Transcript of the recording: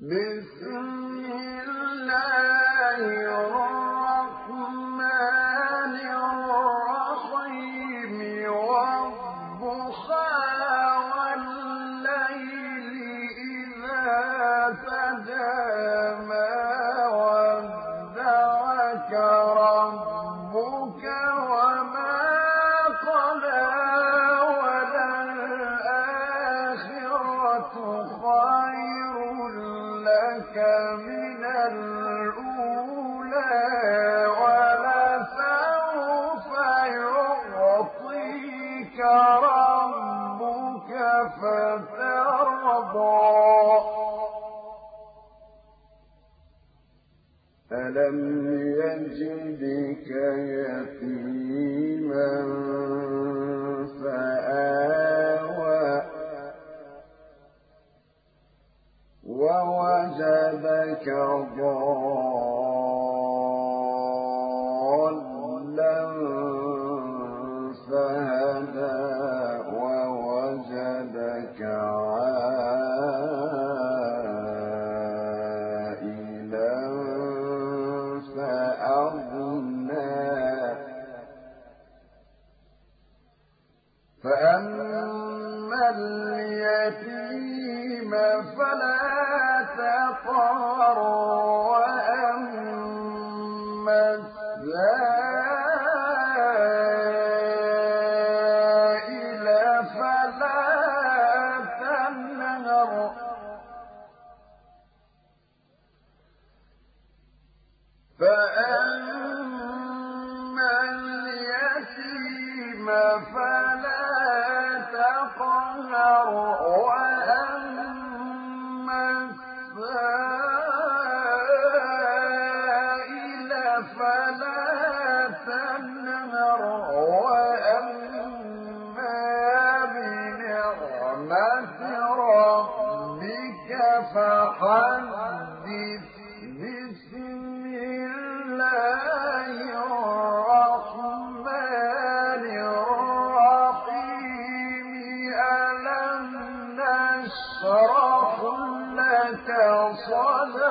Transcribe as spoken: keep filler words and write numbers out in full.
بسم الله الرحمن الرحيم والضحى والليل إذا سجى ما ودعك ربك وما قلى وللآخرة خير لك من الأولى ولسوف يعطيك ربك فترضى ألم يجدك يتيما فآوى ووجدك ضالا فهدى ووجدك عائلا فأغنى فأما اليتيم فلا تقهر وأما السائل فلا تنهر فأما اليتيم فلا تقهر وأما السائل فلا تنهر وأما بنعمة ربك فحدث بسم الله الرحمن الرحيم ألم نشرح لك صدرك